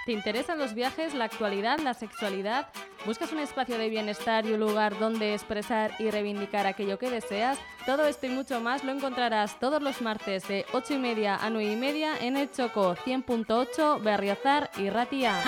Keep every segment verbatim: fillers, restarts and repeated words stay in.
¿Te interesan los viajes, la actualidad, la sexualidad? ¿Buscas un espacio de bienestar y un lugar donde expresar y reivindicar aquello que deseas? Todo esto y mucho más lo encontrarás todos los martes de ocho y media a nueve y media en el Choco cien punto ocho Berriozar y Ratia.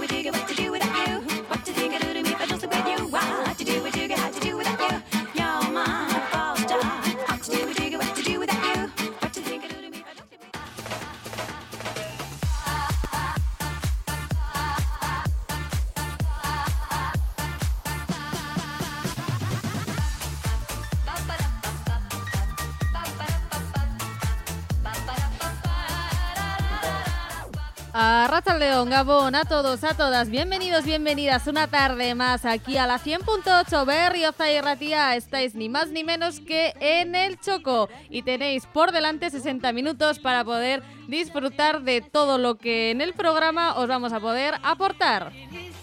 Arratsaldeon, Gabón, a todos, a todas, bienvenidos, bienvenidas una tarde más aquí a la cien punto ocho Berriozar y Ratia. Estáis ni más ni menos que en el Choco y tenéis por delante sesenta minutos para poder disfrutar de todo lo que en el programa os vamos a poder aportar.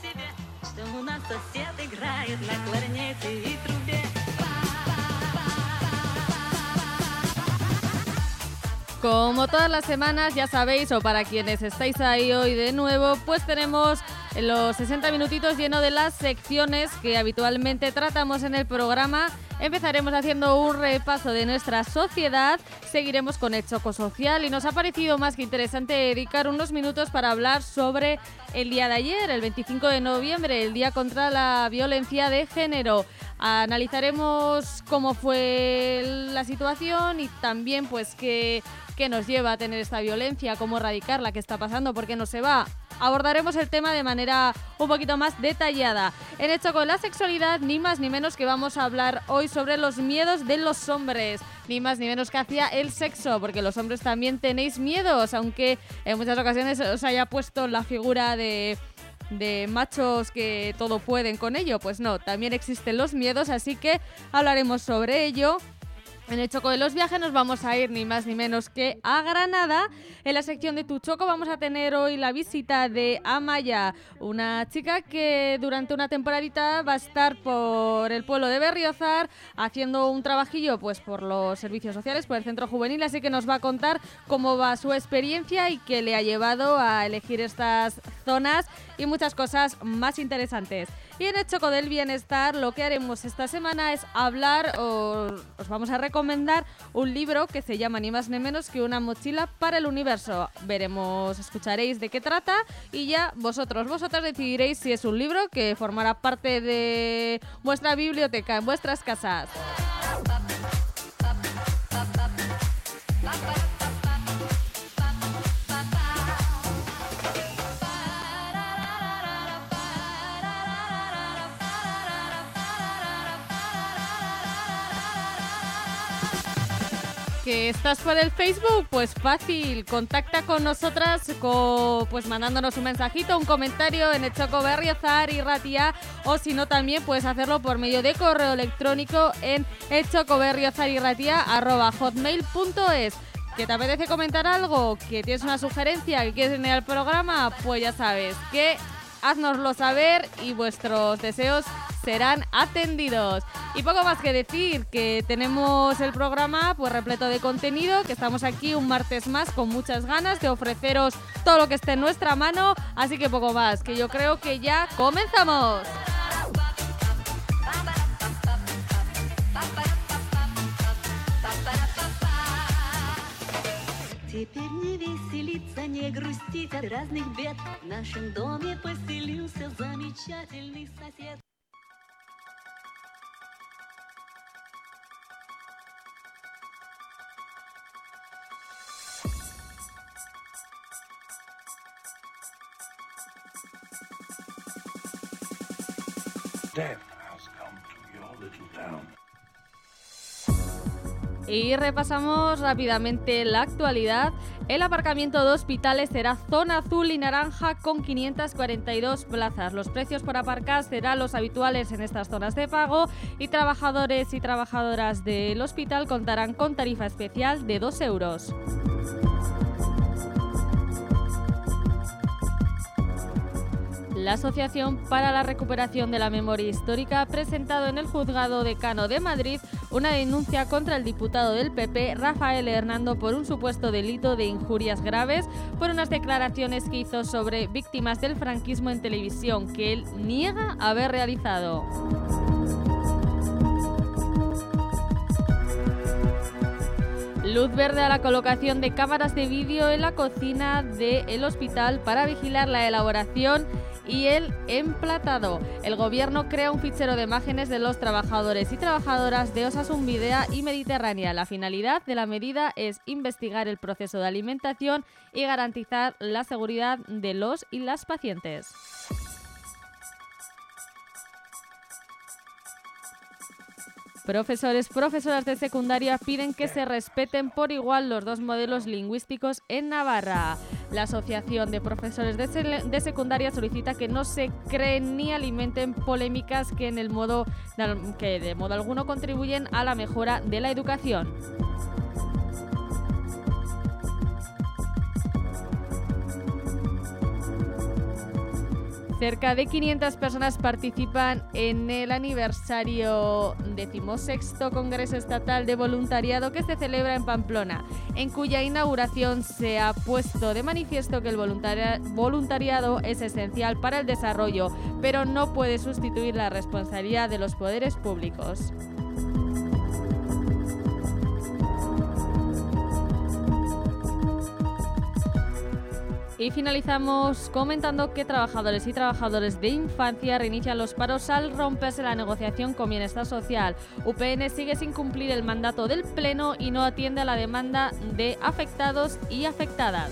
Como todas las semanas, ya sabéis, o para quienes estáis ahí hoy de nuevo, pues tenemos los sesenta minutitos llenos de las secciones que habitualmente tratamos en el programa. Empezaremos haciendo un repaso de nuestra sociedad, seguiremos con el Choco Social y nos ha parecido más que interesante dedicar unos minutos para hablar sobre el día de ayer, el veinticinco de noviembre, el Día contra la Violencia de Género. Analizaremos cómo fue la situación y también pues qué, qué nos lleva a tener esta violencia, cómo erradicarla, qué está pasando, por qué no se va. Abordaremos el tema de manera un poquito más detallada. En el Choco de la Sexualidad, ni más ni menos que vamos a hablar hoy sobre los miedos de los hombres, ni más ni menos que hacia el sexo, porque los hombres también tenéis miedos, aunque en muchas ocasiones os haya puesto la figura de... de machos que todo pueden con ello, pues no, también existen los miedos, así que hablaremos sobre ello. En el Choco de los Viajes nos vamos a ir ni más ni menos que a Granada. En la sección de Tu Choco vamos a tener hoy la visita de Amaya, una chica que durante una temporadita va a estar por el pueblo de Berriozar haciendo un trabajillo pues por los servicios sociales, por el centro juvenil, así que nos va a contar cómo va su experiencia y qué le ha llevado a elegir estas zonas y muchas cosas más interesantes. Y en el Choco del Bienestar lo que haremos esta semana es hablar, o os vamos a recomendar un libro que se llama ni más ni menos que Una mochila para el universo. Veremos, escucharéis de qué trata y ya vosotros, vosotras decidiréis si es un libro que formará parte de vuestra biblioteca en vuestras casas. ¿Que estás por el Facebook? Pues fácil, contacta con nosotras con, pues mandándonos un mensajito, un comentario en el Choco Berriozar y Ratia, o si no también puedes hacerlo por medio de correo electrónico en el choco berriozar y ratia arroba hotmail punto es. ¿Que te apetece comentar algo? ¿Que tienes una sugerencia? ¿Que quieres venir al programa? Pues ya sabes que haznoslo saber y vuestros deseos serán atendidos. Y poco más que decir, que tenemos el programa pues repleto de contenido, que estamos aquí un martes más con muchas ganas de ofreceros todo lo que esté en nuestra mano, así que poco más, que yo creo que ya comenzamos. Теперь не веселиться, не грустить от разных бед. В нашем доме поселился замечательный сосед. Death has come to your little town. Y repasamos rápidamente la actualidad. El aparcamiento de hospitales será zona azul y naranja con quinientas cuarenta y dos plazas. Los precios por aparcar serán los habituales en estas zonas de pago y trabajadores y trabajadoras del hospital contarán con tarifa especial de dos euros. La Asociación para la Recuperación de la Memoria Histórica ha presentado en el Juzgado Decano de Madrid una denuncia contra el diputado del P P, Rafael Hernando, por un supuesto delito de injurias graves por unas declaraciones que hizo sobre víctimas del franquismo en televisión que él niega haber realizado. Luz verde a la colocación de cámaras de vídeo en la cocina del hospital para vigilar la elaboración y el emplatado. El Gobierno crea un fichero de imágenes de los trabajadores y trabajadoras de Osasun Bidea y Mediterránea. La finalidad de la medida es investigar el proceso de alimentación y garantizar la seguridad de los y las pacientes. Profesores, profesoras de secundaria piden que se respeten por igual los dos modelos lingüísticos en Navarra. La Asociación de Profesores de, de Secundaria solicita que no se creen ni alimenten polémicas que, en el modo, que de modo alguno contribuyen a la mejora de la educación. Cerca de quinientas personas participan en el aniversario decimosexto Congreso Estatal de Voluntariado que se celebra en Pamplona, en cuya inauguración se ha puesto de manifiesto que el voluntari- voluntariado es esencial para el desarrollo, pero no puede sustituir la responsabilidad de los poderes públicos. Y finalizamos comentando que trabajadores y trabajadores de infancia reinician los paros al romperse la negociación con Bienestar Social. U P N sigue sin cumplir el mandato del Pleno y no atiende a la demanda de afectados y afectadas.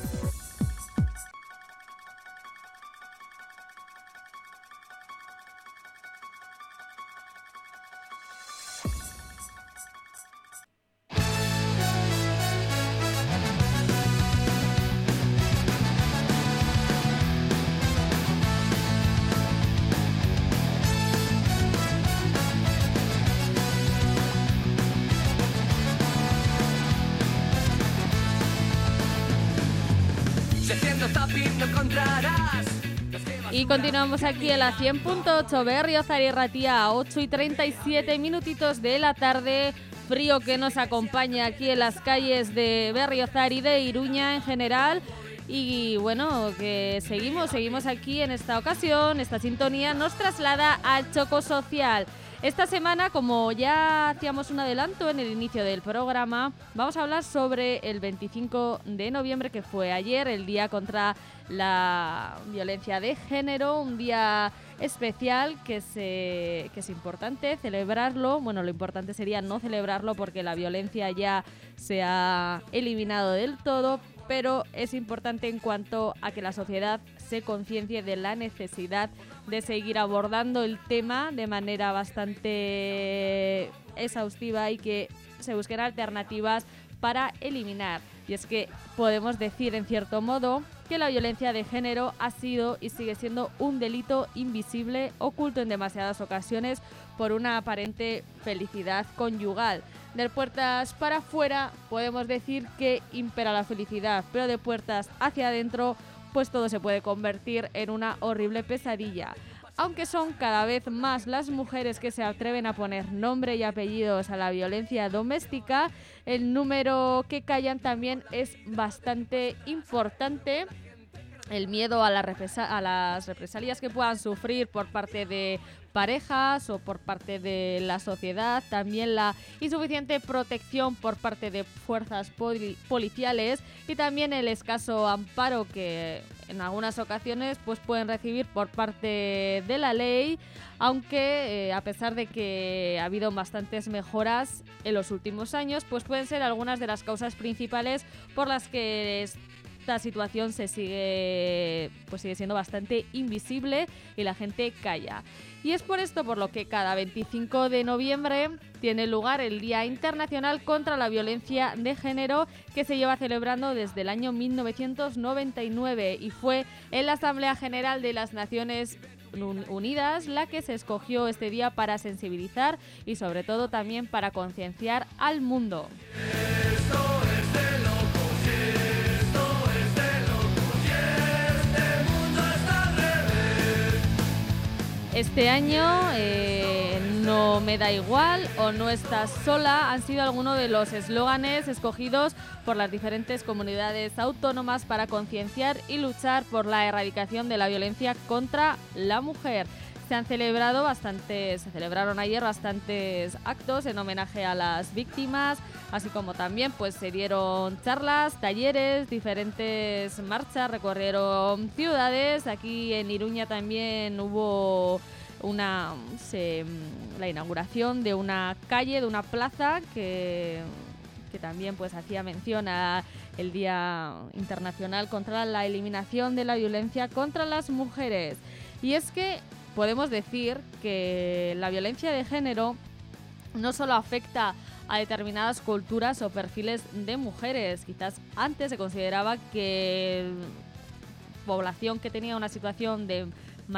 Y continuamos aquí en la cien punto ocho Berriozar y Ratia a ocho y treinta y siete minutitos de la tarde. Frío que nos acompaña aquí en las calles de Berriozar y de Iruña en general. Y bueno, que seguimos, seguimos aquí en esta ocasión. Esta sintonía nos traslada al Choco Social. Esta semana, como ya hacíamos un adelanto en el inicio del programa, vamos a hablar sobre el veinticinco de noviembre, que fue ayer, el Día contra la Violencia de Género, un día especial que, se, que es importante celebrarlo. Bueno, lo importante sería no celebrarlo porque la violencia ya se ha eliminado del todo, pero es importante en cuanto a que la sociedad se conciencie de la necesidad de seguir abordando el tema de manera bastante exhaustiva y que se busquen alternativas para eliminar. Y es que podemos decir, en cierto modo, que la violencia de género ha sido y sigue siendo un delito invisible, oculto en demasiadas ocasiones por una aparente felicidad conyugal. De puertas para afuera podemos decir que impera la felicidad, pero de puertas hacia adentro pues todo se puede convertir en una horrible pesadilla. Aunque son cada vez más las mujeres que se atreven a poner nombre y apellidos a la violencia doméstica, el número que callan también es bastante importante. El miedo a, la represa- a las represalias que puedan sufrir por parte de parejas o por parte de la sociedad, también la insuficiente protección por parte de fuerzas poli- policiales y también el escaso amparo que en algunas ocasiones pues pueden recibir por parte de la ley, aunque eh, a pesar de que ha habido bastantes mejoras en los últimos años, pues pueden ser algunas de las causas principales por las que es esta situación se sigue, pues sigue siendo bastante invisible y la gente calla. Y es por esto por lo que cada veinticinco de noviembre tiene lugar el Día Internacional contra la Violencia de Género, que se lleva celebrando desde el año mil novecientos noventa y nueve y fue en la Asamblea General de las Naciones Unidas la que se escogió este día para sensibilizar y sobre todo también para concienciar al mundo. Este año eh, No me da igual o No estás sola han sido algunos de los eslóganes escogidos por las diferentes comunidades autónomas para concienciar y luchar por la erradicación de la violencia contra la mujer. Se han celebrado bastantes, se celebraron ayer bastantes actos en homenaje a las víctimas, así como también pues se dieron charlas, talleres, diferentes marchas, recorrieron ciudades. Aquí en Iruña también hubo una se, la inauguración de una calle, de una plaza que que también pues hacía mención a el Día Internacional contra la Eliminación de la Violencia contra las Mujeres. Y es que podemos decir que la violencia de género no solo afecta a determinadas culturas o perfiles de mujeres. Quizás antes se consideraba que población que tenía una situación de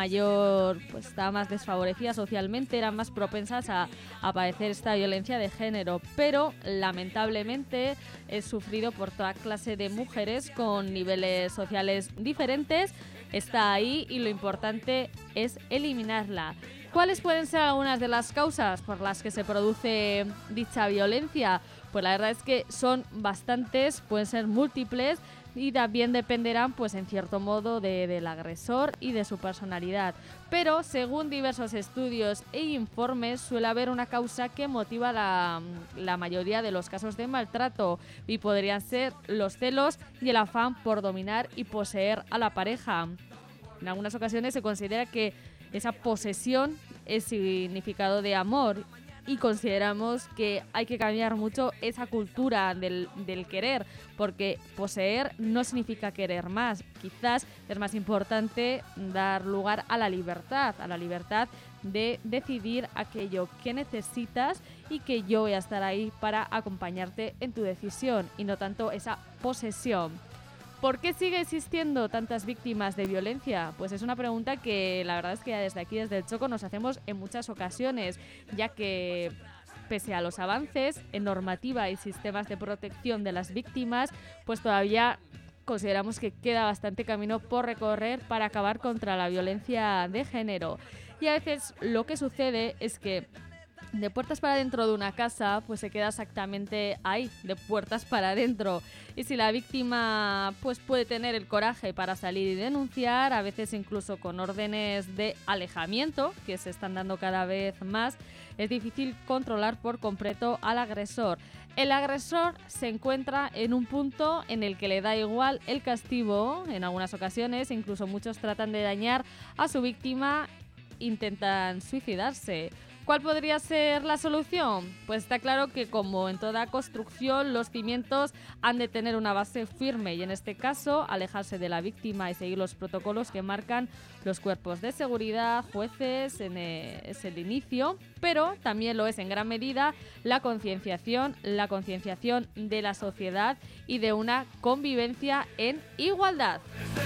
mayor, pues estaba más desfavorecida socialmente, eran más propensas a, a padecer esta violencia de género, pero lamentablemente es sufrido por toda clase de mujeres con niveles sociales diferentes. Está ahí y lo importante es eliminarla. ¿Cuáles pueden ser algunas de las causas por las que se produce dicha violencia? Pues la verdad es que son bastantes, pueden ser múltiples y también dependerán, pues en cierto modo, de, del agresor y de su personalidad. Pero, según diversos estudios e informes, suele haber una causa que motiva la, la mayoría de los casos de maltrato y podrían ser los celos y el afán por dominar y poseer a la pareja. En algunas ocasiones se considera que esa posesión es significado de amor y consideramos que hay que cambiar mucho esa cultura del, del querer, porque poseer no significa querer más. Quizás es más importante dar lugar a la libertad, a la libertad de decidir aquello que necesitas y que yo voy a estar ahí para acompañarte en tu decisión y no tanto esa posesión. ¿Por qué sigue existiendo tantas víctimas de violencia? Pues es una pregunta que la verdad es que desde aquí, desde el Choco, nos hacemos en muchas ocasiones, ya que pese a los avances en normativa y sistemas de protección de las víctimas, pues todavía consideramos que queda bastante camino por recorrer para acabar contra la violencia de género. Y a veces lo que sucede es que de puertas para dentro de una casa, pues se queda exactamente ahí, de puertas para adentro. Y si la víctima pues puede tener el coraje para salir y denunciar, a veces incluso con órdenes de alejamiento, que se están dando cada vez más, es difícil controlar por completo al agresor. El agresor se encuentra en un punto en el que le da igual el castigo, en algunas ocasiones, incluso muchos tratan de dañar a su víctima, intentan suicidarse. ¿Cuál podría ser la solución? Pues está claro que, como en toda construcción, los cimientos han de tener una base firme y, en este caso, alejarse de la víctima y seguir los protocolos que marcan los cuerpos de seguridad, jueces, en el, es el inicio, pero también lo es en gran medida la concienciación, la concienciación de la sociedad y de una convivencia en igualdad.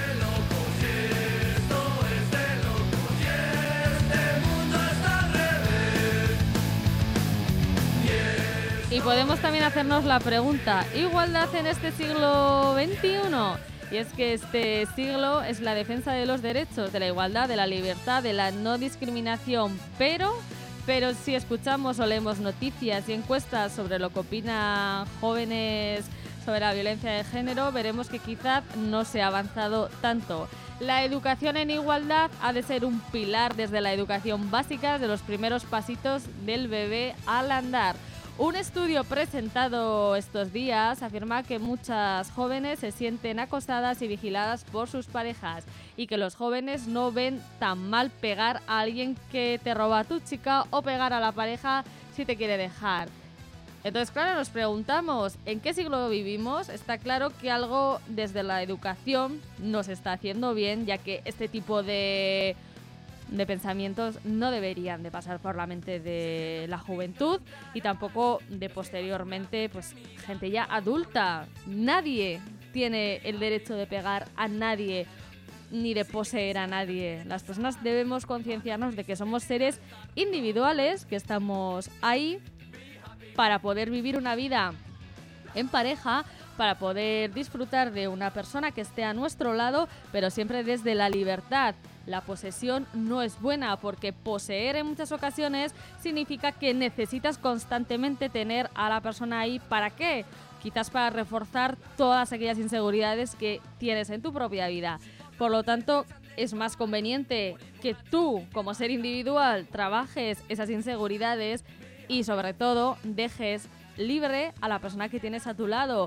Y podemos también hacernos la pregunta, ¿igualdad en este siglo veintiuno? Y es que este siglo es la defensa de los derechos, de la igualdad, de la libertad, de la no discriminación, pero, pero si escuchamos o leemos noticias y encuestas sobre lo que opinan jóvenes sobre la violencia de género, veremos que quizás no se ha avanzado tanto. La educación en igualdad ha de ser un pilar desde la educación básica, de los primeros pasitos del bebé al andar. Un estudio presentado estos días afirma que muchas jóvenes se sienten acosadas y vigiladas por sus parejas y que los jóvenes no ven tan mal pegar a alguien que te roba a tu chica o pegar a la pareja si te quiere dejar. Entonces, claro, nos preguntamos, ¿en qué siglo vivimos? Está claro que algo desde la educación no se está haciendo bien, ya que este tipo de... de pensamientos no deberían de pasar por la mente de la juventud y tampoco de posteriormente pues gente ya adulta. Nadie tiene el derecho de pegar a nadie ni de poseer a nadie. Las personas debemos concienciarnos de que somos seres individuales, que estamos ahí para poder vivir una vida en pareja, para poder disfrutar de una persona que esté a nuestro lado, pero siempre desde la libertad. La posesión no es buena porque poseer en muchas ocasiones significa que necesitas constantemente tener a la persona ahí. ¿Para qué? Quizás para reforzar todas aquellas inseguridades que tienes en tu propia vida. Por lo tanto, es más conveniente que tú, como ser individual, trabajes esas inseguridades y, sobre todo, dejes libre a la persona que tienes a tu lado,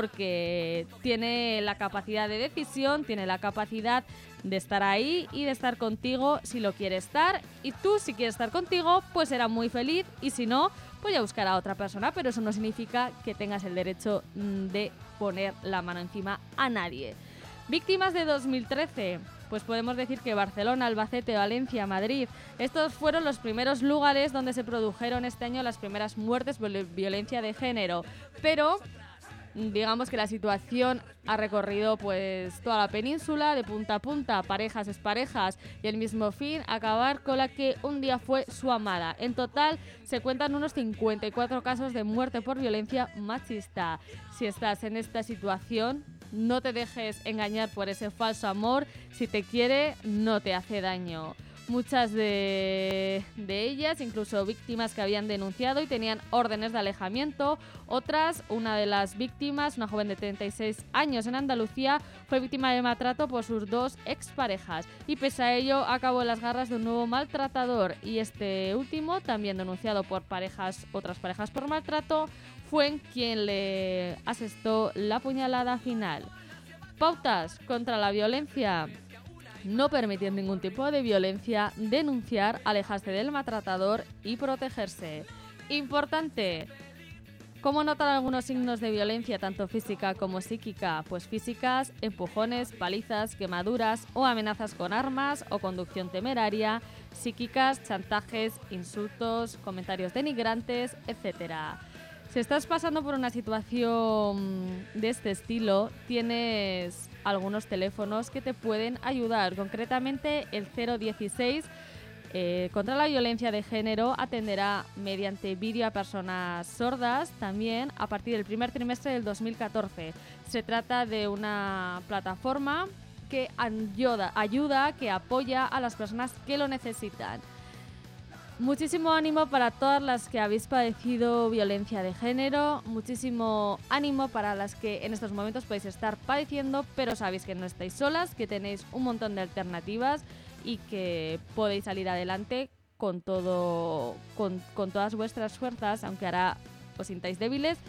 porque tiene la capacidad de decisión, tiene la capacidad de estar ahí y de estar contigo si lo quiere estar, y tú, si quieres estar contigo, pues será muy feliz, y si no, pues ya buscará a otra persona, pero eso no significa que tengas el derecho de poner la mano encima a nadie. Víctimas de dos mil trece. Pues podemos decir que Barcelona, Albacete, Valencia, Madrid, estos fueron los primeros lugares donde se produjeron este año las primeras muertes por violencia de género. Pero digamos que la situación ha recorrido pues toda la península, de punta a punta, parejas, exparejas, y el mismo fin, acabar con la que un día fue su amada. En total se cuentan unos cincuenta y cuatro casos de muerte por violencia machista. Si estás en esta situación, no te dejes engañar por ese falso amor. Si te quiere, no te hace daño. Muchas de, de ellas, incluso víctimas que habían denunciado y tenían órdenes de alejamiento. Otras, una de las víctimas, una joven de treinta y seis años en Andalucía, fue víctima de maltrato por sus dos exparejas. Y pese a ello, acabó en las garras de un nuevo maltratador. Y este último, también denunciado por parejas, otras parejas por maltrato, fue en quien le asestó la puñalada final. Pautas contra la violencia. No permitir ningún tipo de violencia, denunciar, alejarse del maltratador y protegerse. Importante. ¿Cómo notar algunos signos de violencia, tanto física como psíquica? Pues físicas, empujones, palizas, quemaduras o amenazas con armas o conducción temeraria. Psíquicas, chantajes, insultos, comentarios denigrantes, etcétera. Si estás pasando por una situación de este estilo, tienes algunos teléfonos que te pueden ayudar. Concretamente, el cero dieciséis eh, contra la violencia de género atenderá mediante vídeo a personas sordas también a partir del primer trimestre del dos mil catorce. Se trata de una plataforma que ayuda, ayuda, que apoya a las personas que lo necesitan. Muchísimo ánimo para todas las que habéis padecido violencia de género, muchísimo ánimo para las que en estos momentos podéis estar padeciendo, pero sabéis que no estáis solas, que tenéis un montón de alternativas y que podéis salir adelante con todo, con, con todas vuestras fuerzas, aunque ahora os sintáis débiles,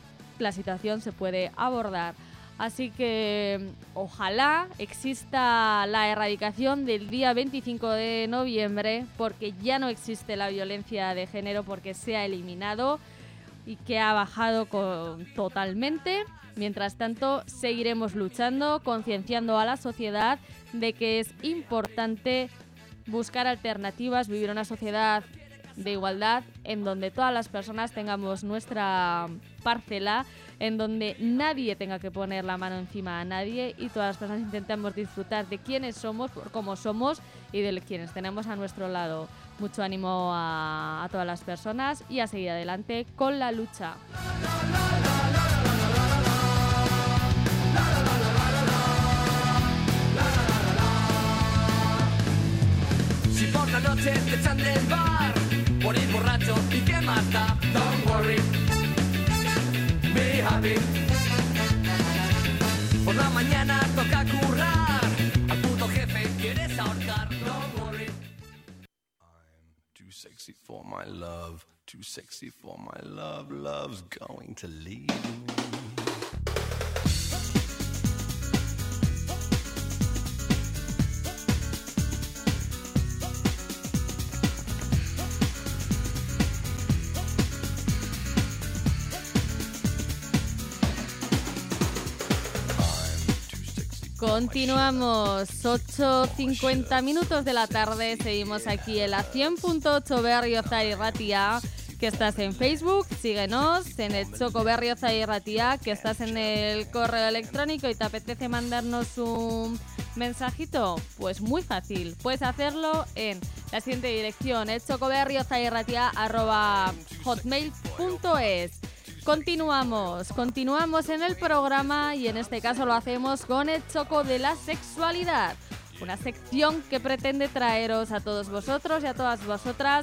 la situación se puede abordar. Así que ojalá exista la erradicación del día veinticinco de noviembre, porque ya no existe la violencia de género, porque se ha eliminado y que ha bajado con, totalmente. Mientras tanto, seguiremos luchando, concienciando a la sociedad de que es importante buscar alternativas, vivir una sociedad de igualdad en donde todas las personas tengamos nuestra parcela, en donde nadie tenga que poner la mano encima a nadie y todas las personas intentemos disfrutar de quiénes somos, por cómo somos y de quienes tenemos a nuestro lado. Mucho ánimo a, a todas las personas y a seguir adelante con la lucha. Si por la noche te echan del bar por ir borracho y que mata, don't worry, be happy. Por la mañana toca currar, al puto jefe quieres ahorcar, don't worry. I'm too sexy for my love, too sexy for my love, love's going to leave me. Continuamos, ocho cincuenta minutos de la tarde, seguimos aquí en la cien punto ocho Berriozar y Ratia, que estás en Facebook, síguenos, en el Txoko Berriozar y Ratia, que estás en el correo electrónico y te apetece mandarnos un mensajito, pues muy fácil, puedes hacerlo en la siguiente dirección, el txoko berriozar y ratia arroba hotmail punto es. Continuamos, continuamos en el programa y en este caso lo hacemos con el Choco de la Sexualidad, una sección que pretende traeros a todos vosotros y a todas vosotras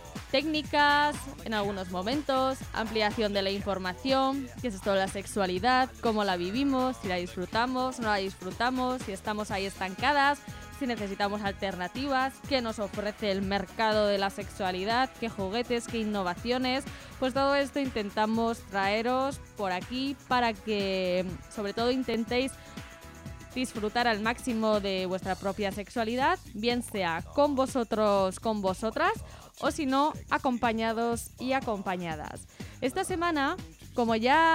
técnicas, en algunos momentos, ampliación de la información, qué es esto de la sexualidad, cómo la vivimos, si la disfrutamos, no la disfrutamos, si estamos ahí estancadas, si necesitamos alternativas, qué nos ofrece el mercado de la sexualidad, qué juguetes, qué innovaciones. Pues todo esto intentamos traeros por aquí para que sobre todo intentéis disfrutar al máximo de vuestra propia sexualidad, bien sea con vosotros, con vosotras, o si no, acompañados y acompañadas. Esta semana, como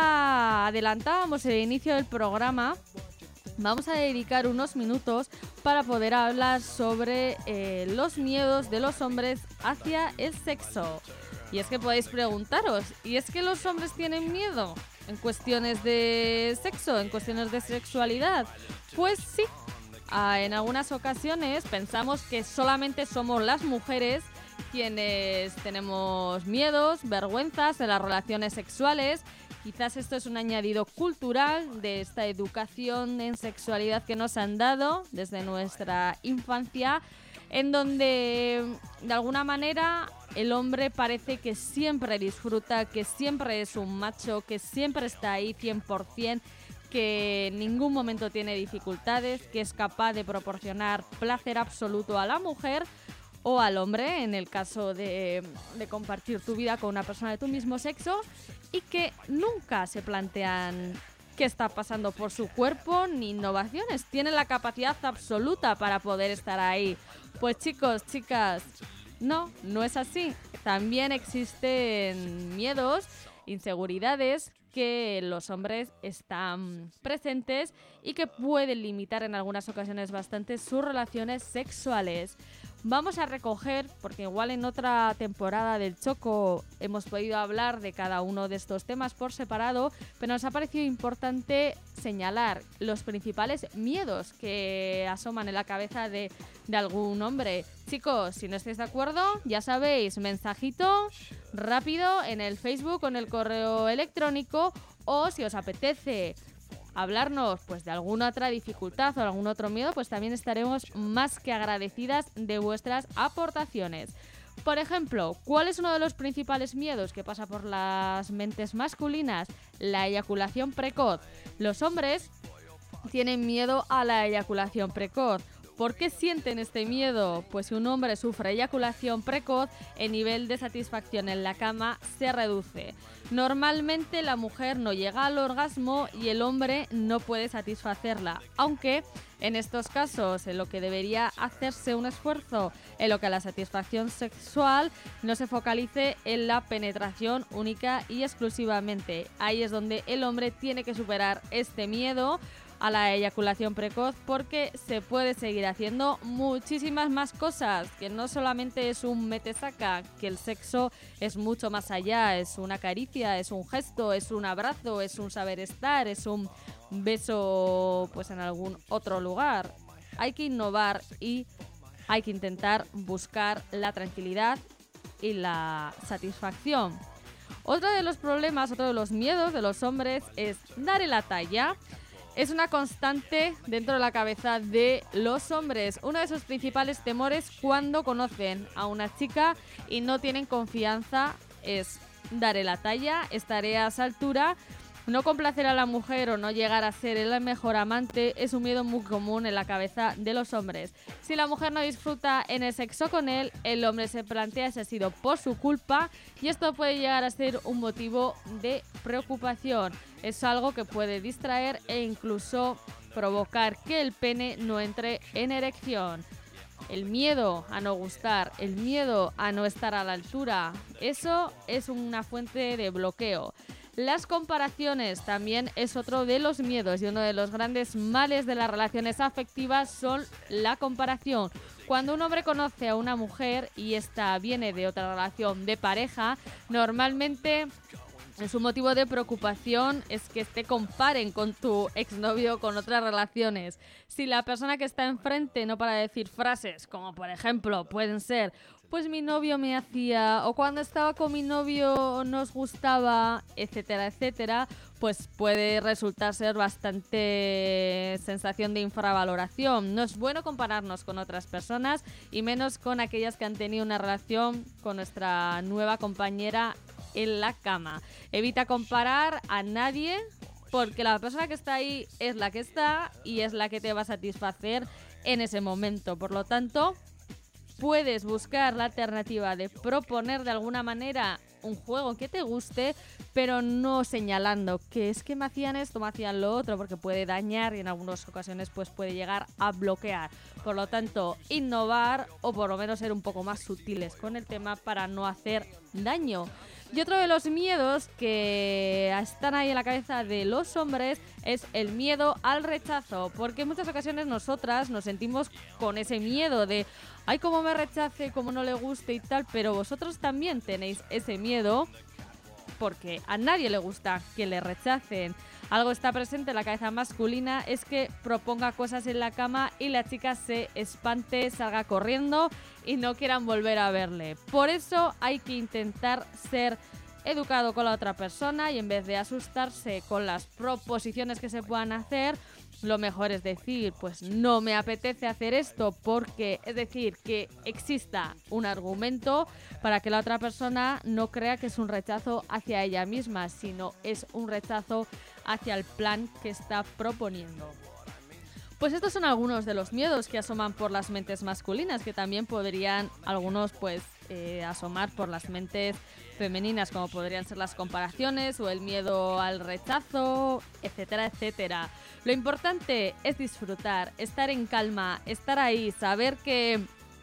ya adelantábamos en el inicio del programa, vamos a dedicar unos minutos para poder hablar sobre eh, los miedos de los hombres hacia el sexo. Y es que podéis preguntaros, ¿y es que los hombres tienen miedo en cuestiones de sexo, en cuestiones de sexualidad? Pues sí, ah, en algunas ocasiones pensamos que solamente somos las mujeres quienes tenemos miedos, vergüenzas en las relaciones sexuales. Quizás esto es un añadido cultural de esta educación en sexualidad que nos han dado desde nuestra infancia, en donde de alguna manera el hombre parece que siempre disfruta, que siempre es un macho, que siempre está ahí cien por ciento, que en ningún momento tiene dificultades, que es capaz de proporcionar placer absoluto a la mujer o al hombre, en el caso de, de compartir tu vida con una persona de tu mismo sexo, y que nunca se plantean qué está pasando por su cuerpo ni innovaciones. Tienen la capacidad absoluta para poder estar ahí. Pues chicos, chicas, no, no es así. También existen miedos, inseguridades que los hombres están presentes y que pueden limitar en algunas ocasiones bastante sus relaciones sexuales. Vamos a recoger, porque igual en otra temporada del Choco hemos podido hablar de cada uno de estos temas por separado, pero nos ha parecido importante señalar los principales miedos que asoman en la cabeza de, de algún hombre. Chicos, si no estáis de acuerdo, ya sabéis, mensajito rápido en el Facebook o en el correo electrónico, o si os apetece hablarnos pues de alguna otra dificultad o algún otro miedo, pues también estaremos más que agradecidas de vuestras aportaciones. Por ejemplo, ¿cuál es uno de los principales miedos que pasa por las mentes masculinas? La eyaculación precoz. Los hombres tienen miedo a la eyaculación precoz. ¿Por qué sienten este miedo? Pues si un hombre sufre eyaculación precoz, el nivel de satisfacción en la cama se reduce. Normalmente la mujer no llega al orgasmo y el hombre no puede satisfacerla, aunque en estos casos en lo que debería hacerse un esfuerzo en lo que a la satisfacción sexual no se focalice en la penetración única y exclusivamente. Ahí es donde el hombre tiene que superar este miedo a la eyaculación precoz, porque se puede seguir haciendo muchísimas más cosas, que no solamente es un mete-saca, que el sexo es mucho más allá, es una caricia, es un gesto, es un abrazo, es un saber estar, es un beso pues en algún otro lugar. Hay que innovar y hay que intentar buscar la tranquilidad y la satisfacción. Otro de los problemas, otro de los miedos de los hombres es dar la talla. Es una constante dentro de la cabeza de los hombres. Uno de sus principales temores cuando conocen a una chica y no tienen confianza es darle la talla, estaré a esa altura. No complacer a la mujer o no llegar a ser el mejor amante es un miedo muy común en la cabeza de los hombres. Si la mujer no disfruta en el sexo con él, el hombre se plantea si ha sido por su culpa, y esto puede llegar a ser un motivo de preocupación. Es algo que puede distraer e incluso provocar que el pene no entre en erección. El miedo a no gustar, el miedo a no estar a la altura, eso es una fuente de bloqueo. Las comparaciones también es otro de los miedos, y uno de los grandes males de las relaciones afectivas son la comparación. Cuando un hombre conoce a una mujer y esta viene de otra relación de pareja, normalmente su motivo de preocupación es que te comparen con tu exnovio o con otras relaciones. Si la persona que está enfrente no para de decir frases como, por ejemplo, pueden ser, pues mi novio me hacía, o cuando estaba con mi novio nos gustaba, etcétera, etcétera, pues puede resultar ser bastante sensación de infravaloración. No es bueno compararnos con otras personas y menos con aquellas que han tenido una relación con nuestra nueva compañera en la cama. Evita comparar a nadie porque la persona que está ahí es la que está y es la que te va a satisfacer en ese momento. Por lo tanto, puedes buscar la alternativa de proponer de alguna manera un juego que te guste, pero no señalando que es que me hacían esto, me hacían lo otro, porque puede dañar y en algunas ocasiones pues puede llegar a bloquear. Por lo tanto, innovar o por lo menos ser un poco más sutiles con el tema para no hacer daño. Y otro de los miedos que están ahí en la cabeza de los hombres es el miedo al rechazo, porque en muchas ocasiones nosotras nos sentimos con ese miedo de ay, cómo me rechace, cómo no le guste y tal, pero vosotros también tenéis ese miedo porque a nadie le gusta que le rechacen. Algo está presente en la cabeza masculina, es que proponga cosas en la cama y la chica se espante, salga corriendo y no quieran volver a verle. Por eso hay que intentar ser educado con la otra persona y en vez de asustarse con las proposiciones que se puedan hacer, lo mejor es decir, pues no me apetece hacer esto porque, es decir, que exista un argumento para que la otra persona no crea que es un rechazo hacia ella misma, sino es un rechazo hacia el plan que está proponiendo. Pues estos son algunos de los miedos que asoman por las mentes masculinas, que también podrían algunos pues eh, asomar por las mentes femeninas, como podrían ser las comparaciones o el miedo al rechazo, etcétera, etcétera. Lo importante es disfrutar, estar en calma, estar ahí, saber que,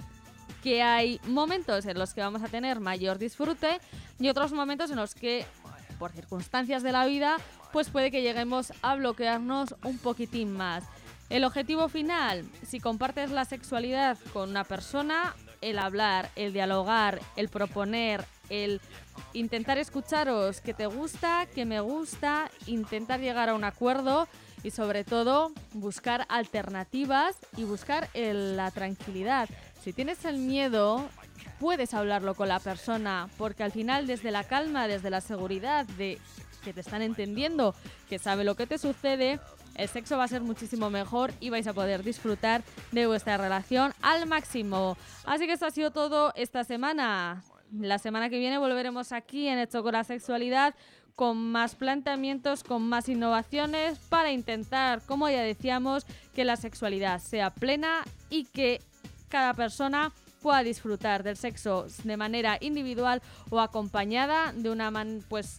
que hay momentos en los que vamos a tener mayor disfrute y otros momentos en los que, por circunstancias de la vida, pues puede que lleguemos a bloquearnos un poquitín más. El objetivo final, si compartes la sexualidad con una persona, el hablar, el dialogar, el proponer, el intentar escucharos que te gusta, que me gusta, intentar llegar a un acuerdo y sobre todo buscar alternativas y buscar el, la tranquilidad. Si tienes el miedo, puedes hablarlo con la persona porque al final desde la calma, desde la seguridad de que te están entendiendo, que sabe lo que te sucede, el sexo va a ser muchísimo mejor y vais a poder disfrutar de vuestra relación al máximo. Así que esto ha sido todo esta semana. La semana que viene volveremos aquí en Hecho con la Sexualidad con más planteamientos, con más innovaciones para intentar, como ya decíamos, que la sexualidad sea plena y que cada persona pueda disfrutar del sexo de manera individual o acompañada de una man, pues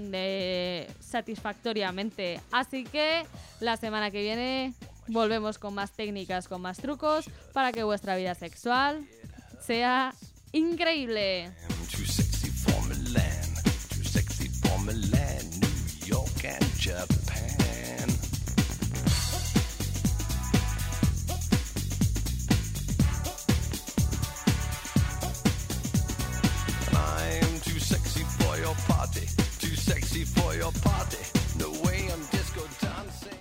de satisfactoriamente. Así que la semana que viene volvemos con más técnicas, con más trucos para que vuestra vida sexual sea increíble. I'm too sexy for Milan, too sexy for Milan, New York and Japan. I'm too sexy for your party, too sexy for your party, the way I'm disco dancing.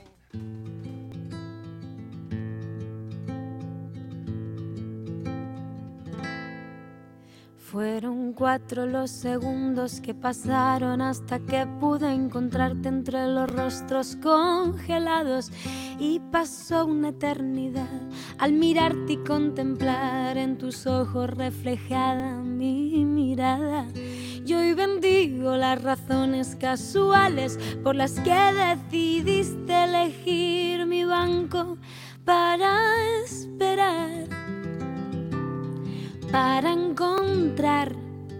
Fueron cuatro los segundos que pasaron hasta que pude encontrarte entre los rostros congelados y pasó una eternidad al mirarte y contemplar en tus ojos reflejada mi mirada. Y hoy bendigo las razones casuales por las que decidiste elegir mi banco para esperar, para encontrar.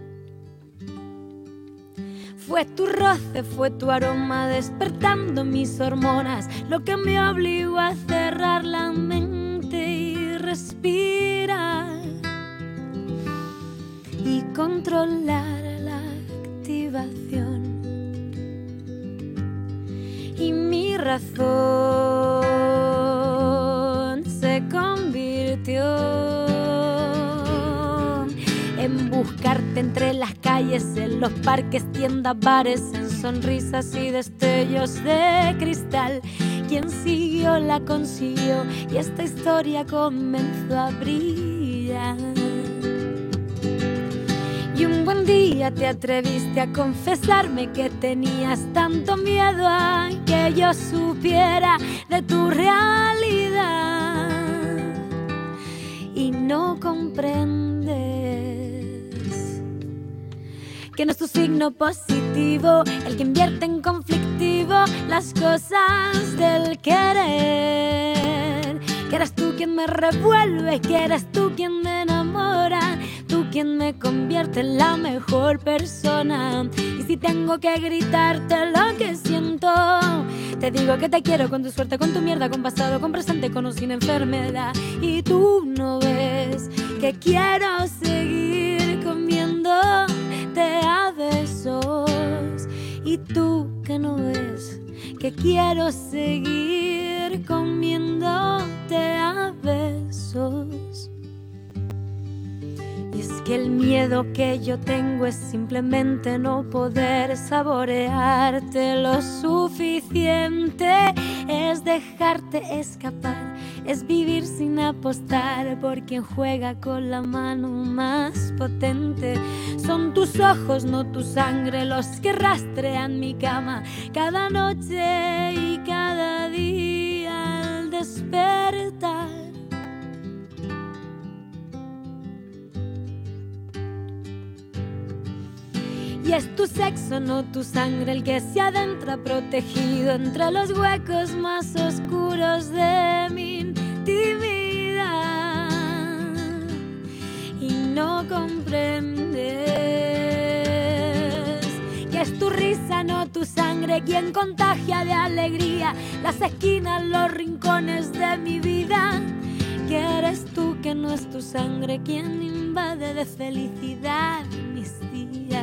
Fue tu roce, fue tu aroma despertando mis hormonas lo que me obligó a cerrar la mente y respirar y controlar la activación. Y mi razón se convirtió en buscarte entre las calles, en los parques, tiendas, bares, en sonrisas y destellos de cristal. Quien siguió la consiguió y esta historia comenzó a brillar. Y un buen día te atreviste a confesarme que tenías tanto miedo a que yo supiera de tu realidad. Y no comprendes que no es tu signo positivo el que invierte en conflictivo las cosas del querer. Que eres tú quien me revuelve, que eres tú quien me enamora, tú quien me convierte en la mejor persona. Y si tengo que gritarte lo que siento, te digo que te quiero con tu suerte, con tu mierda, con pasado, con presente, con o sin enfermedad. Y tú no ves que quiero seguir comiéndote a besos. Y tú que no ves que quiero seguir comiéndote a besos. Y es que el miedo que yo tengo es simplemente no poder saborearte lo suficiente. Es dejarte escapar, es vivir sin apostar por quien juega con la mano más potente. Son tus ojos, no tu sangre, los que rastrean mi cama cada noche y cada día al despertar. Y es tu sexo, no tu sangre, el que se adentra protegido entre los huecos más oscuros de mi intimidad. Y no comprendes que es tu risa, no tu sangre, quien contagia de alegría las esquinas, los rincones de mi vida. Que eres tú, que no es tu sangre, quien invade de felicidad mis días.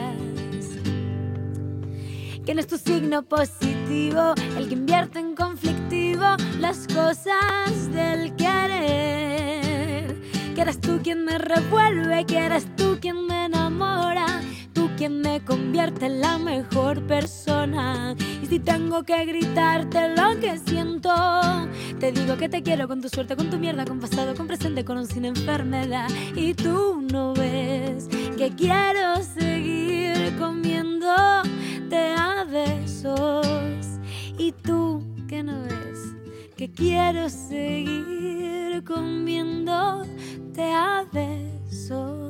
Que no es tu signo positivo el que invierte en conflictivo las cosas del querer. Que eres tú quien me revuelve, que eres tú quien me enamora, tú quien me convierte en la mejor persona. Y si tengo que gritarte lo que siento, te digo que te quiero con tu suerte, con tu mierda, con pasado, con presente, con o sin enfermedad. Y tú no ves que quiero seguir comiéndote a besos. Y tú que no ves que quiero seguir comiéndote a besos.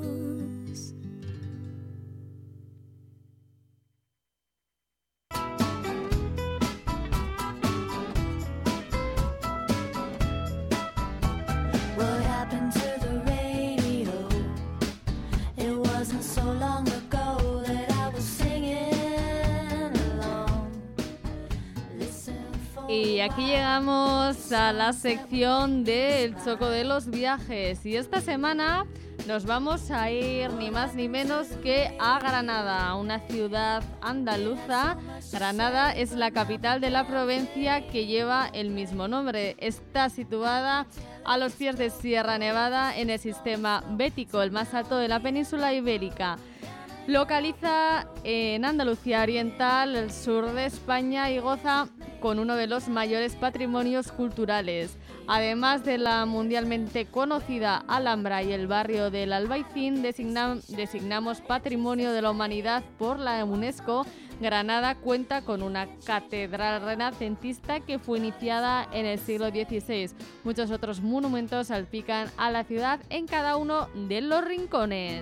What happened to the radio? It wasn't so long ago that I was singing along. Listen for Y aquí llegamos a la sección del Zoco de los viajes. Y esta semana nos vamos a ir ni más ni menos que a Granada, una ciudad andaluza. Granada es la capital de la provincia que lleva el mismo nombre. Está situada a los pies de Sierra Nevada en el sistema bético, el más alto de la península ibérica. Localiza en Andalucía Oriental, el sur de España, y goza con uno de los mayores patrimonios culturales. Además de la mundialmente conocida Alhambra y el barrio del Albaicín, designa, designamos Patrimonio de la Humanidad por la UNESCO. Granada cuenta con una catedral renacentista que fue iniciada en el siglo dieciséis. Muchos otros monumentos salpican a la ciudad en cada uno de los rincones.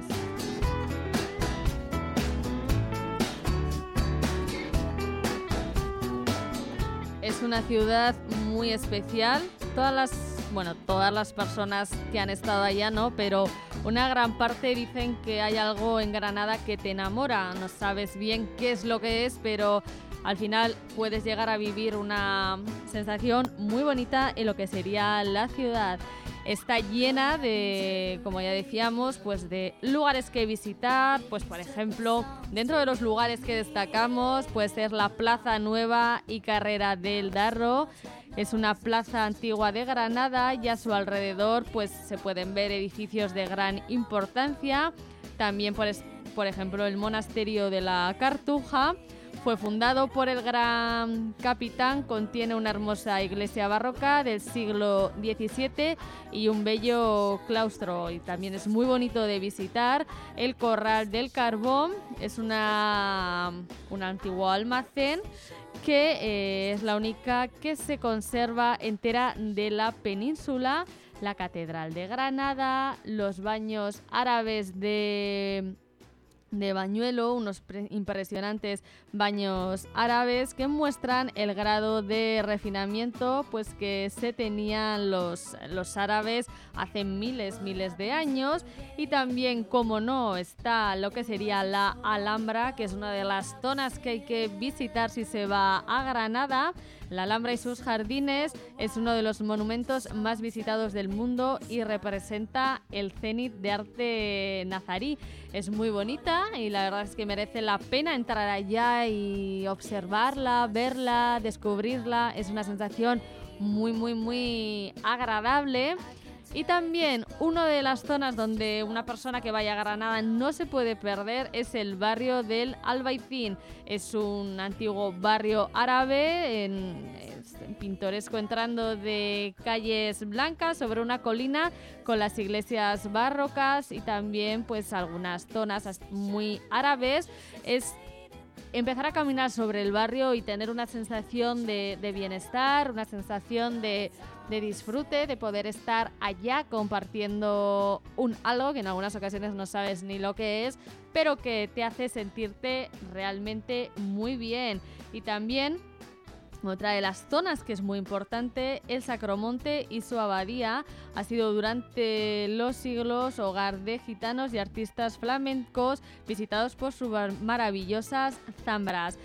Es una ciudad muy especial. Todas las, bueno, todas las personas que han estado allá, ¿no? Pero una gran parte dicen que hay algo en Granada que te enamora. No sabes bien qué es lo que es, pero al final puedes llegar a vivir una sensación muy bonita en lo que sería la ciudad. Está llena de, como ya decíamos, pues de lugares que visitar. Pues por ejemplo, dentro de los lugares que destacamos puede ser la Plaza Nueva y Carrera del Darro. Es una plaza antigua de Granada y a su alrededor pues se pueden ver edificios de gran importancia. También por, por ejemplo el monasterio de la Cartuja. Fue fundado por el gran capitán, contiene una hermosa iglesia barroca del siglo diecisiete y un bello claustro. Y también es muy bonito de visitar. El Corral del Carbón es una, un antiguo almacén que eh, es la única que se conserva entera de la península. La Catedral de Granada, los baños árabes de... de Bañuelo, unos pre- impresionantes baños árabes que muestran el grado de refinamiento pues que se tenían los, los árabes hace miles, miles de años. Y también, como no, está lo que sería la Alhambra, que es una de las zonas que hay que visitar si se va a Granada. La Alhambra y sus jardines es uno de los monumentos más visitados del mundo y representa el cenit de arte nazarí. Es muy bonita y la verdad es que merece la pena entrar allá y observarla, verla, descubrirla. Es una sensación muy, muy, muy agradable. Y también una de las zonas donde una persona que vaya a Granada no se puede perder es el barrio del Albaicín. Es un antiguo barrio árabe, en, en pintoresco, entrando de calles blancas sobre una colina con las iglesias barrocas y también pues algunas zonas muy árabes. Es empezar a caminar sobre el barrio y tener una sensación de, de bienestar, una sensación de, de disfrute, de poder estar allá compartiendo un algo que en algunas ocasiones no sabes ni lo que es, pero que te hace sentirte realmente muy bien. Y también otra de las zonas que es muy importante, el Sacromonte y su abadía, ha sido durante los siglos hogar de gitanos y artistas flamencos visitados por sus maravillosas zambras.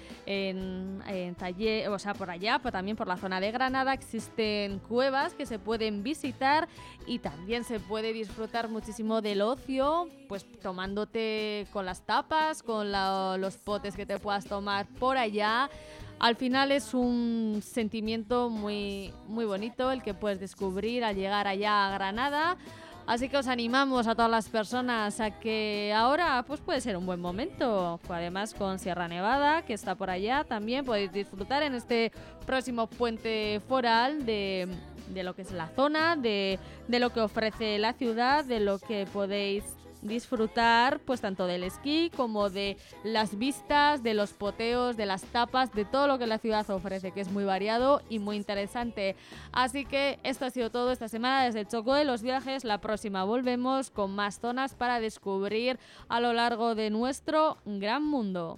En, en Taller, o sea, por allá, pero también por la zona de Granada existen cuevas que se pueden visitar y también se puede disfrutar muchísimo del ocio, pues tomándote con las tapas, con la, los potes que te puedas tomar por allá. Al final es un sentimiento muy, muy bonito el que puedes descubrir al llegar allá a Granada. Así que os animamos a todas las personas a que ahora pues puede ser un buen momento. Además con Sierra Nevada, que está por allá, también podéis disfrutar en este próximo puente foral de, de lo que es la zona, de, de lo que ofrece la ciudad, de lo que podéis disfrutar pues tanto del esquí como de las vistas, de los poteos, de las tapas, de todo lo que la ciudad ofrece, que es muy variado y muy interesante. Así que esto ha sido todo esta semana desde el Choco de los Viajes. La próxima volvemos con más zonas para descubrir a lo largo de nuestro gran mundo.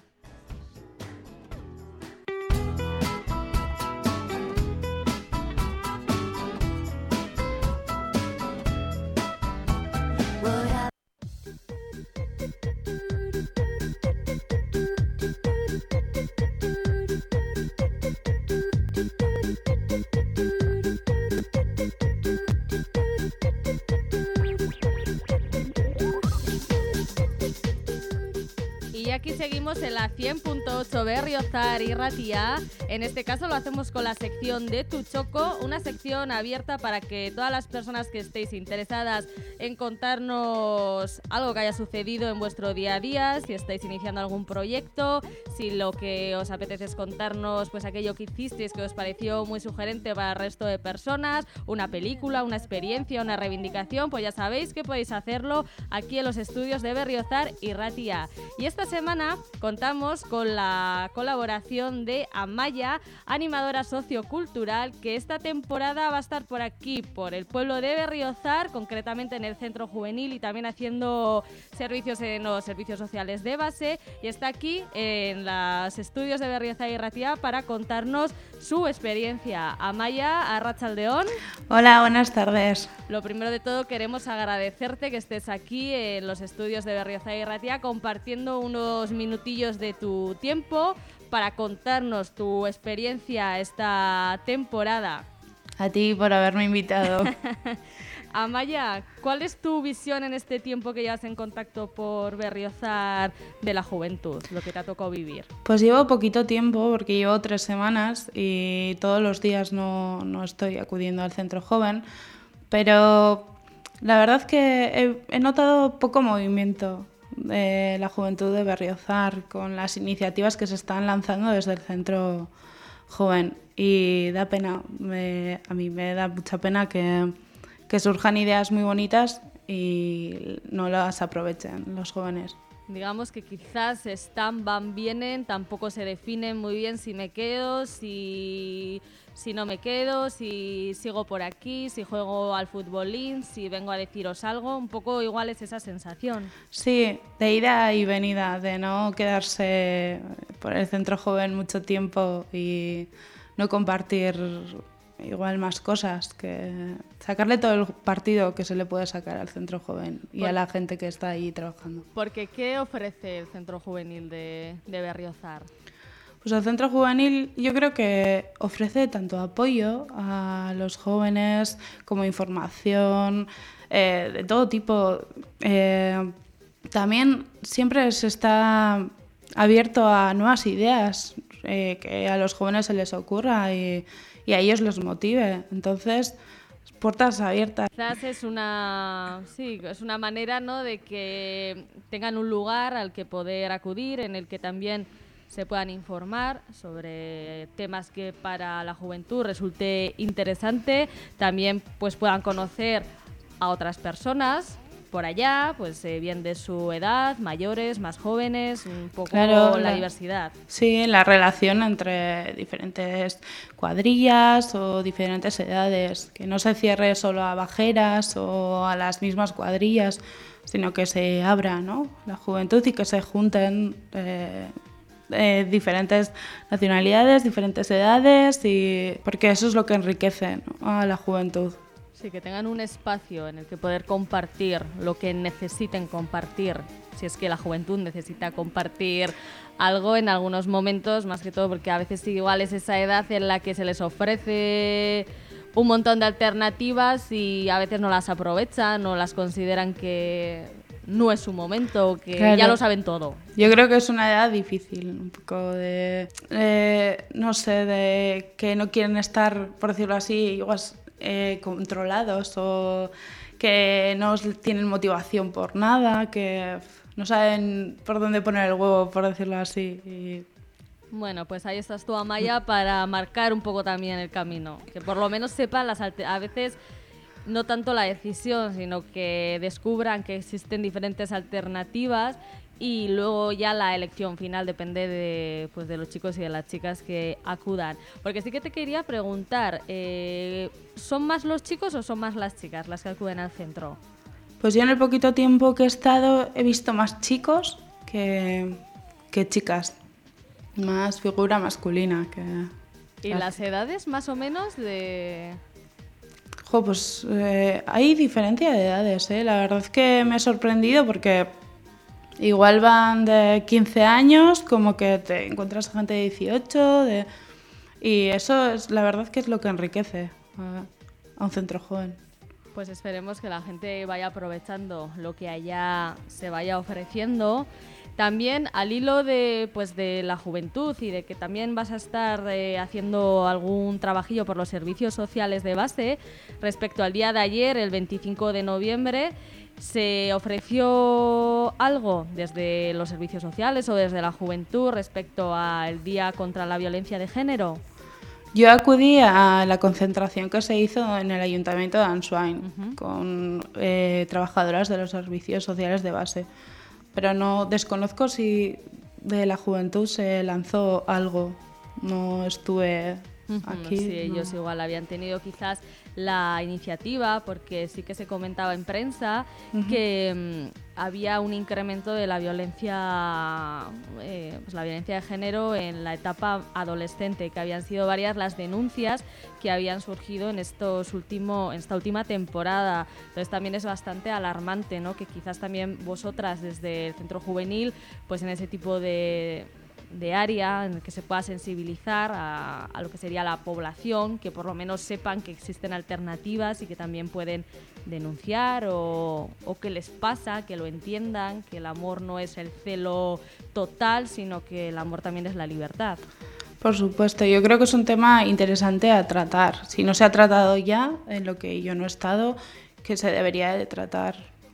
Y aquí seguimos en la cien punto ocho Berriozar y Ratia. En este caso lo hacemos con la sección de Tu Choco, una sección abierta para que todas las personas que estéis interesadas en contarnos algo que haya sucedido en vuestro día a día, si estáis iniciando algún proyecto, si lo que os apetece es contarnos pues aquello que hicisteis que os pareció muy sugerente para el resto de personas, una película, una experiencia, una reivindicación, pues ya sabéis que podéis hacerlo aquí en los estudios de Berriozar y Ratia. Y esta semana contamos con la colaboración de Amaya, animadora sociocultural, que esta temporada va a estar por aquí, por el pueblo de Berriozar, concretamente en el centro juvenil y también haciendo servicios en los servicios sociales de base, y está aquí en los estudios de Berriozar y Ratia para contarnos su experiencia. Amaya, arratsaldeon. Hola, buenas tardes. Lo primero de todo, queremos agradecerte que estés aquí en los estudios de Berriozar y Ratia compartiendo unos minutillos de tu tiempo para contarnos tu experiencia esta temporada. A ti por haberme invitado. Amaya, ¿cuál es tu visión en este tiempo que llevas en contacto por Berriozar de la juventud, lo que te ha tocado vivir? Pues llevo poquito tiempo, porque llevo tres semanas y todos los días no, no estoy acudiendo al centro joven, pero la verdad es que he, he notado poco movimiento de la juventud de Berriozar, con las iniciativas que se están lanzando desde el Centro Joven. Y da pena, me, a mí me da mucha pena que, que surjan ideas muy bonitas y no las aprovechen los jóvenes. Digamos que quizás están, van, vienen, tampoco se definen muy bien si me quedo, si, si no me quedo, si sigo por aquí, si juego al futbolín, si vengo a deciros algo. Un poco igual es esa sensación. Sí, de ida y venida, de no quedarse por el Centro Joven mucho tiempo y no compartir igual más cosas, que sacarle todo el partido que se le puede sacar al Centro Joven y Por- a la gente que está ahí trabajando. Porque ¿qué ofrece el Centro Juvenil de, de Berriozar? Pues el Centro Juvenil yo creo que ofrece tanto apoyo a los jóvenes como información, eh, de todo tipo. Eh, también siempre se está abierto a nuevas ideas, eh, que a los jóvenes se les ocurra y, y a ellos les motive. Entonces, puertas abiertas. Quizás es una, sí, es una manera, ¿no?, de que tengan un lugar al que poder acudir, en el que también se puedan informar sobre temas que para la juventud resulte interesante, también pues puedan conocer a otras personas por allá, pues eh, bien de su edad, mayores, más jóvenes, un poco Claro, la la- diversidad. Sí, la relación entre diferentes cuadrillas o diferentes edades, que no se cierre solo a bajeras o a las mismas cuadrillas, sino que se abra, ¿no?, la juventud y que se junten eh, eh, diferentes nacionalidades, diferentes edades, y porque eso es lo que enriquece, ¿no?, a la juventud. Sí, que tengan un espacio en el que poder compartir lo que necesiten compartir, si es que la juventud necesita compartir algo en algunos momentos, más que todo porque a veces igual es esa edad en la que se les ofrece un montón de alternativas y a veces no las aprovechan o las consideran que no es su momento, que Claro. ya lo saben todo. Yo creo que es una edad difícil, un poco de, eh, no sé, de que no quieren estar, por decirlo así, igual eh, controlados o que no tienen motivación por nada, que no saben por dónde poner el huevo, por decirlo así. Y Bueno, pues ahí estás tú, Amaya, para marcar un poco también el camino. Que por lo menos sepan las alte- a veces no tanto la decisión, sino que descubran que existen diferentes alternativas y luego ya la elección final depende de, pues, de los chicos y de las chicas que acudan. Porque sí que te quería preguntar, eh, ¿son más los chicos o son más las chicas las que acuden al centro? pues yo en el poquito tiempo que he estado he visto más chicos que, que chicas, más figura masculina que... ¿Y las edades más o menos de...? Jo, pues eh, hay diferencia de edades, ¿eh? La verdad es que me he sorprendido porque igual van de quince años, como que te encuentras gente de dieciocho, de... y eso es la verdad que es lo que enriquece a, a un centro joven. Pues esperemos que la gente vaya aprovechando lo que allá se vaya ofreciendo. También al hilo de, pues, de la juventud y de que también vas a estar eh, haciendo algún trabajillo por los servicios sociales de base, respecto al día de ayer, el veinticinco de noviembre, ¿se ofreció algo desde los servicios sociales o desde la juventud respecto al Día contra la Violencia de Género? Yo acudí a la concentración que se hizo en el Ayuntamiento de Answine Ujú. con eh, trabajadoras de los servicios sociales de base, pero no desconozco si de la juventud se lanzó algo. No estuve aquí. Sí, no. ellos igual habían tenido quizás la iniciativa, porque sí que se comentaba en prensa que mm, había un incremento de la violencia, eh, pues la violencia de género en la etapa adolescente, que habían sido varias las denuncias que habían surgido en estos último, en esta última temporada. Entonces también es bastante alarmante, ¿no?, que quizás también vosotras desde el centro juvenil, pues en ese tipo de de área en el que se pueda sensibilizar a, a lo que sería la población, que por lo menos sepan que existen alternativas y que también pueden denunciar o, o qué les pasa, que lo entiendan, que el amor no es el celo total, sino que el amor también es la libertad. Por supuesto, yo creo que es un tema interesante a tratar. Si no se ha tratado ya, en lo que yo no he estado, que se debería de tratar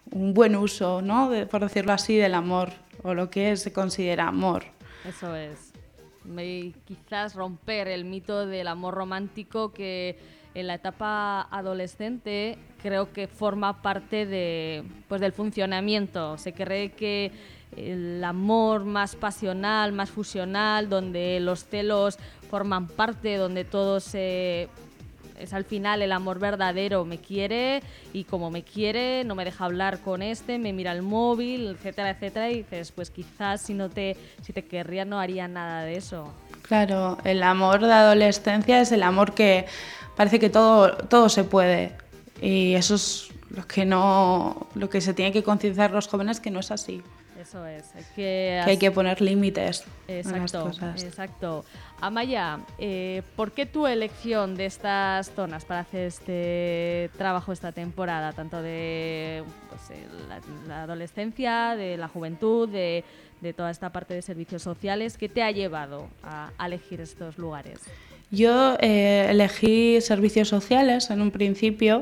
un buen uso, ¿no? De, por decirlo así, del amor, o lo que se considera amor. Eso es. Me, quizás romper el mito del amor romántico que en la etapa adolescente creo que forma parte de, pues, del funcionamiento. Se cree que el amor más pasional, más fusional, donde los celos forman parte, donde todo se... es al final el amor verdadero, me quiere y como me quiere no me deja hablar con este, me mira el móvil, etcétera, etcétera, y dices, pues quizás si no te si te querría no haría nada de eso. Claro, el amor de adolescencia es el amor que parece que todo, todo se puede, y eso es lo que no lo que se tiene que concienciar los jóvenes, que no es así. Eso es, hay que, que hay que poner límites exacto, a las cosas. Exacto. Amaya, eh, ¿por qué tu elección de estas zonas para hacer este trabajo esta temporada, tanto de pues, eh, la, la adolescencia, de la juventud, de, de toda esta parte de servicios sociales? ¿Qué te ha llevado a, a elegir estos lugares? Yo eh, elegí servicios sociales en un principio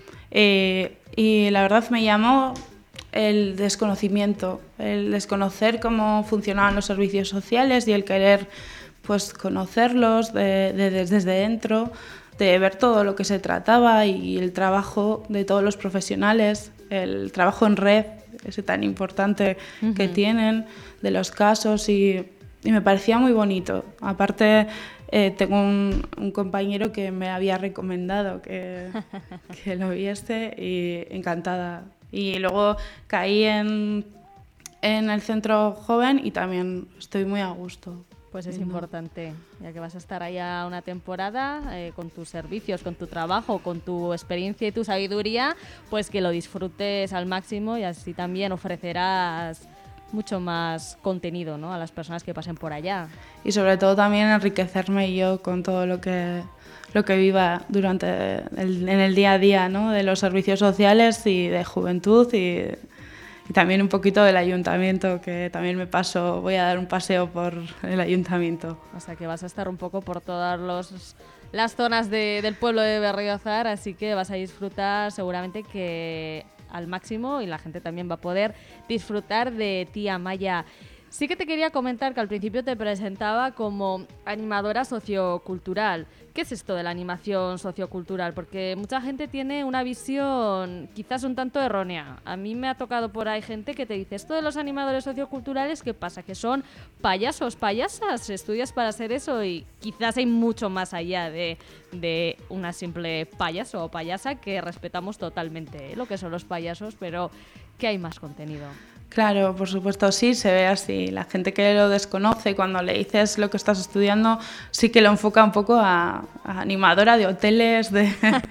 eh, y la verdad me llamó el desconocimiento, el desconocer cómo funcionaban los servicios sociales y el querer pues conocerlos de, de, de, desde dentro, de ver todo lo que se trataba y el trabajo de todos los profesionales, el trabajo en red, ese tan importante uh-huh. que tienen, de los casos, y, y me parecía muy bonito. Aparte, eh, tengo un, un compañero que me había recomendado que, que lo viese y encantada. Y luego caí en, en el centro joven y también estoy muy a gusto. Pues es no. importante, ya que vas a estar allá una temporada eh, con tus servicios, con tu trabajo, con tu experiencia y tu sabiduría, pues que lo disfrutes al máximo y así también ofrecerás mucho más contenido, ¿no?, a las personas que pasen por allá. Y sobre todo también enriquecerme yo con todo lo que... lo que viva durante el, en el día a día, ¿no?, de los servicios sociales y de juventud y, y también un poquito del ayuntamiento, que también me paso, voy a dar un paseo por el ayuntamiento. O sea que vas a estar un poco por todas los, las zonas de, del pueblo de Berriozar, así que vas a disfrutar seguramente que al máximo y la gente también va a poder disfrutar de ti, Amaya. Sí que te quería comentar que al principio te presentaba como animadora sociocultural. ¿Qué es esto de la animación sociocultural? Porque mucha gente tiene una visión quizás un tanto errónea. A mí me ha tocado por ahí gente que te dice, esto de los animadores socioculturales, ¿qué pasa? Que son payasos, payasas, estudias para hacer eso, y quizás hay mucho más allá de, de una simple payaso o payasa, que respetamos totalmente, ¿eh?, lo que son los payasos, pero que hay más contenido. Claro, por supuesto, sí, se ve así. La gente que lo desconoce, cuando le dices lo que estás estudiando, sí que lo enfoca un poco a, a animadora de hoteles de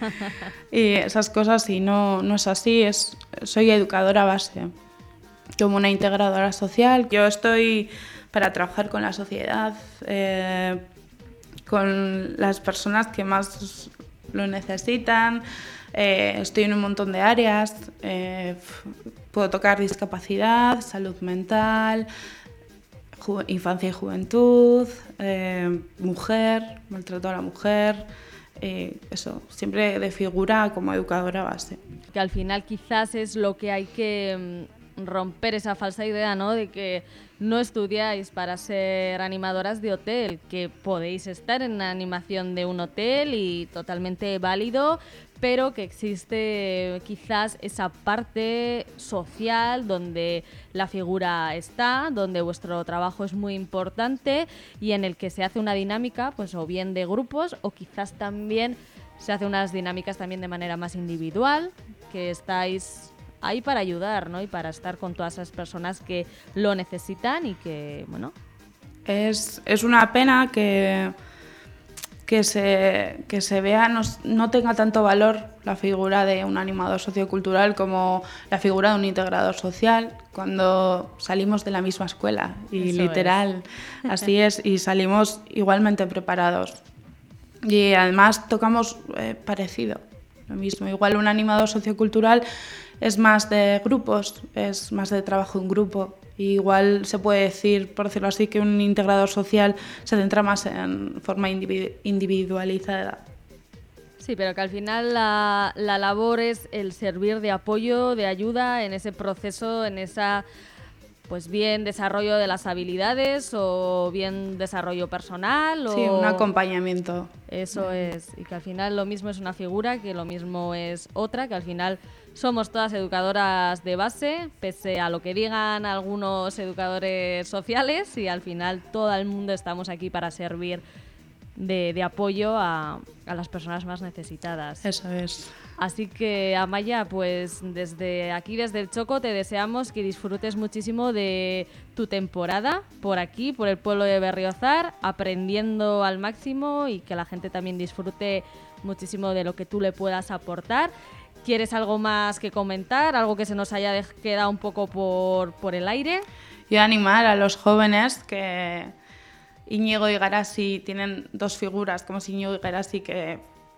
y esas cosas, y no, no es así. Es, soy educadora base, como una integradora social. Yo estoy para trabajar con la sociedad, eh, con las personas que más lo necesitan. Eh, estoy en un montón de áreas. Eh, Puedo tocar discapacidad, salud mental, ju- infancia y juventud, eh, mujer, maltrato a la mujer, eh, eso, siempre de figura como educadora base. Que al final quizás es lo que hay que mm, romper esa falsa idea, ¿no?, de que no estudiáis para ser animadoras de hotel, que podéis estar en la animación de un hotel y totalmente válido, pero que existe quizás esa parte social donde la figura está, donde vuestro trabajo es muy importante y en el que se hace una dinámica, pues o bien de grupos o quizás también se hace unas dinámicas también de manera más individual, que estáis ahí para ayudar, ¿no?, y para estar con todas esas personas que lo necesitan y que, bueno... Es, es una pena que... que se, que se vea, no, no tenga tanto valor la figura de un animador sociocultural como la figura de un integrador social, cuando salimos de la misma escuela, y Eso literal, es. así es, y salimos igualmente preparados. Y además tocamos eh, parecido, lo mismo. Igual un animador sociocultural es más de grupos, es más de trabajo en grupo. Y igual se puede decir, por decirlo así, que un integrador social se centra más en forma individu- individualizada. Sí, pero que al final la, la labor es el servir de apoyo, de ayuda en ese proceso, en esa, pues bien desarrollo de las habilidades o bien desarrollo personal. Sí, o... un acompañamiento. Eso es, y que al final lo mismo es una figura, que lo mismo es otra, que al final somos todas educadoras de base, pese a lo que digan algunos educadores sociales, y al final todo el mundo estamos aquí para servir de, de apoyo a, a las personas más necesitadas. Eso es. Así que, Amaya, pues desde aquí, desde el Choco, te deseamos que disfrutes muchísimo de tu temporada por aquí, por el pueblo de Berriozar, aprendiendo al máximo y que la gente también disfrute muchísimo de lo que tú le puedas aportar. ¿Quieres algo más que comentar? ¿Algo que se nos haya dej- quedado un poco por, por el aire? Yo animar a los jóvenes que Íñigo y Garasi tienen dos figuras, como es Íñigo y Garasi, que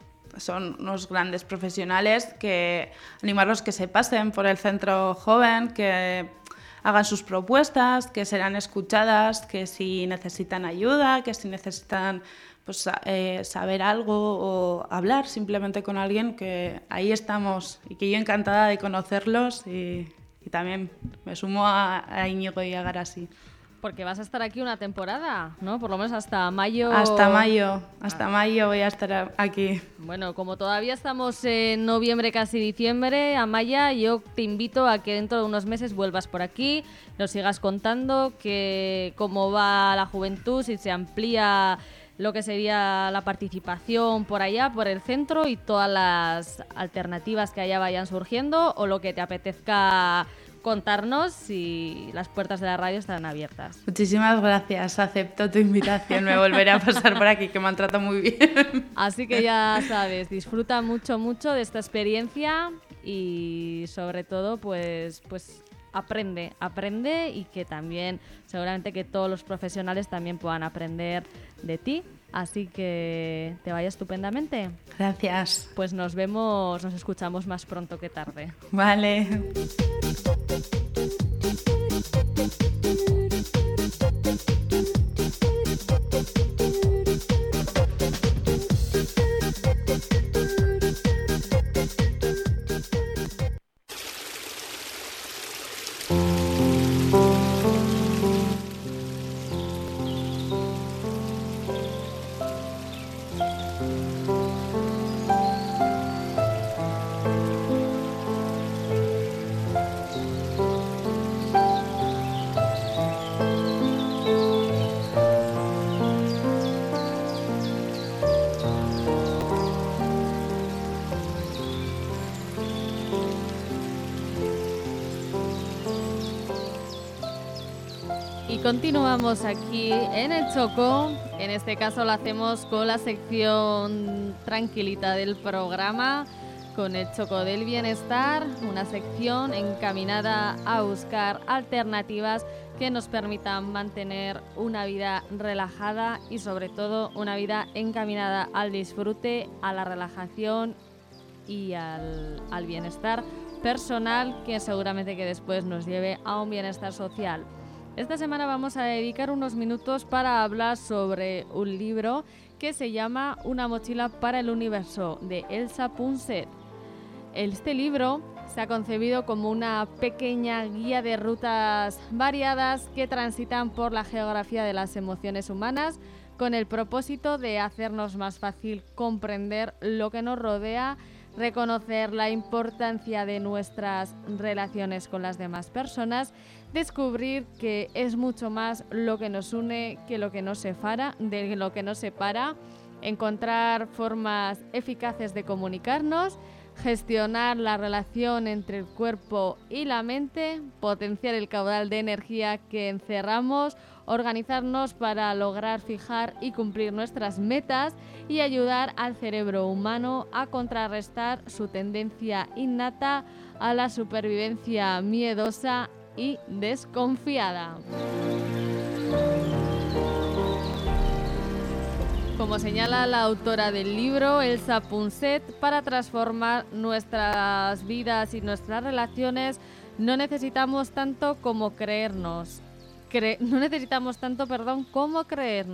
son unos grandes profesionales, que animarlos que se pasen por el centro joven, que hagan sus propuestas, que serán escuchadas, que si necesitan ayuda, que si necesitan pues, eh, saber algo o hablar simplemente con alguien, que ahí estamos y que yo encantada de conocerlos y, y también me sumo a, a Íñigo y a Garasi. Porque vas a estar aquí una temporada, ¿no? Por lo menos hasta mayo. Hasta mayo, hasta mayo voy a estar aquí. Bueno, como todavía estamos en noviembre, casi diciembre, Amaya, yo te invito a que dentro de unos meses vuelvas por aquí, nos sigas contando que cómo va la juventud, si se amplía lo que sería la participación por allá, por el centro, y todas las alternativas que allá vayan surgiendo, o lo que te apetezca contarnos, si las puertas de la radio estarán abiertas. Muchísimas gracias, acepto tu invitación, me volveré a pasar por aquí, que me han tratado muy bien. Así que ya sabes, disfruta mucho, mucho de esta experiencia y sobre todo, pues, pues aprende, aprende y que también, seguramente que todos los profesionales también puedan aprender de ti. Así que te vaya estupendamente. Gracias. Pues nos vemos, nos escuchamos más pronto que tarde. Vale. Y continuamos aquí en el Choco. En este caso lo hacemos con la sección tranquilita del programa, con el Choco del Bienestar, una sección encaminada a buscar alternativas que nos permitan mantener una vida relajada y sobre todo una vida encaminada al disfrute, a la relajación y al, al bienestar personal, que seguramente que después nos lleve a un bienestar social. Esta semana vamos a dedicar unos minutos para hablar sobre un libro que se llama Una mochila para el universo, de Elsa Punset. Este libro se ha concebido como una pequeña guía de rutas variadas que transitan por la geografía de las emociones humanas, con el propósito de hacernos más fácil comprender lo que nos rodea, reconocer la importancia de nuestras relaciones con las demás personas, descubrir que es mucho más lo que nos une que lo que nos separa, de lo que nos separa, encontrar formas eficaces de comunicarnos, gestionar la relación entre el cuerpo y la mente, potenciar el caudal de energía que encerramos, organizarnos para lograr fijar y cumplir nuestras metas y ayudar al cerebro humano a contrarrestar su tendencia innata a la supervivencia miedosa y desconfiada. Como señala la autora del libro, Elsa Punset, para transformar nuestras vidas y nuestras relaciones no necesitamos tanto como creernos. Cre- no necesitamos tanto, perdón, como creernos.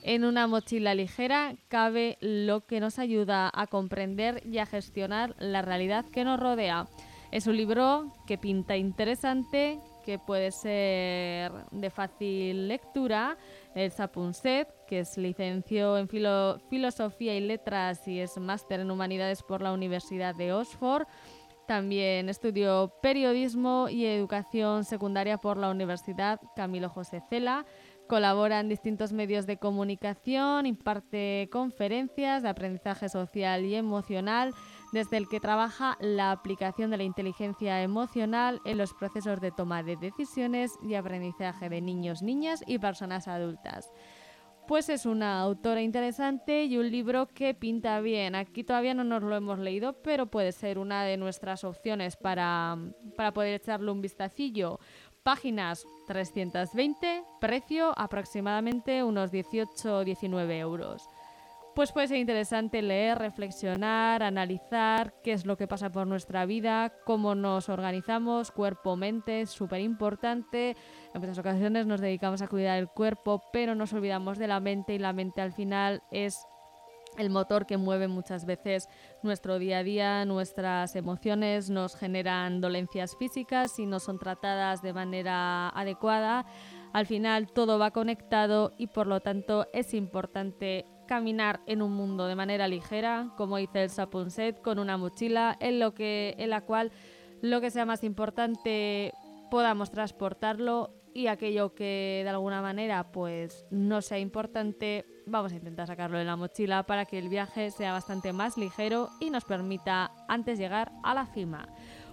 En una mochila ligera cabe lo que nos ayuda a comprender y a gestionar la realidad que nos rodea. Es un libro que pinta interesante, que puede ser de fácil lectura. Elsa Punset, que es licenció en filo- Filosofía y Letras y es máster en Humanidades por la Universidad de Oxford. También estudió Periodismo y Educación Secundaria por la Universidad Camilo José Cela. Colabora en distintos medios de comunicación, imparte conferencias de aprendizaje social y emocional, desde el que trabaja la aplicación de la inteligencia emocional en los procesos de toma de decisiones y aprendizaje de niños, niñas y personas adultas. Pues es una autora interesante y un libro que pinta bien. Aquí todavía no nos lo hemos leído, pero puede ser una de nuestras opciones para, para poder echarle un vistacillo. Páginas trescientos veinte, precio aproximadamente unos dieciocho o diecinueve euros. Pues puede ser interesante leer, reflexionar, analizar qué es lo que pasa por nuestra vida, cómo nos organizamos, cuerpo, mente, es súper importante. En muchas ocasiones nos dedicamos a cuidar el cuerpo, pero nos olvidamos de la mente y la mente al final es el motor que mueve muchas veces nuestro día a día, nuestras emociones, nos generan dolencias físicas si no son tratadas de manera adecuada. Al final todo va conectado y por lo tanto es importante caminar en un mundo de manera ligera, como dice Elsa Punset, con una mochila en, lo que, en la cual lo que sea más importante podamos transportarlo y aquello que de alguna manera pues no sea importante vamos a intentar sacarlo de la mochila para que el viaje sea bastante más ligero y nos permita antes llegar a la cima.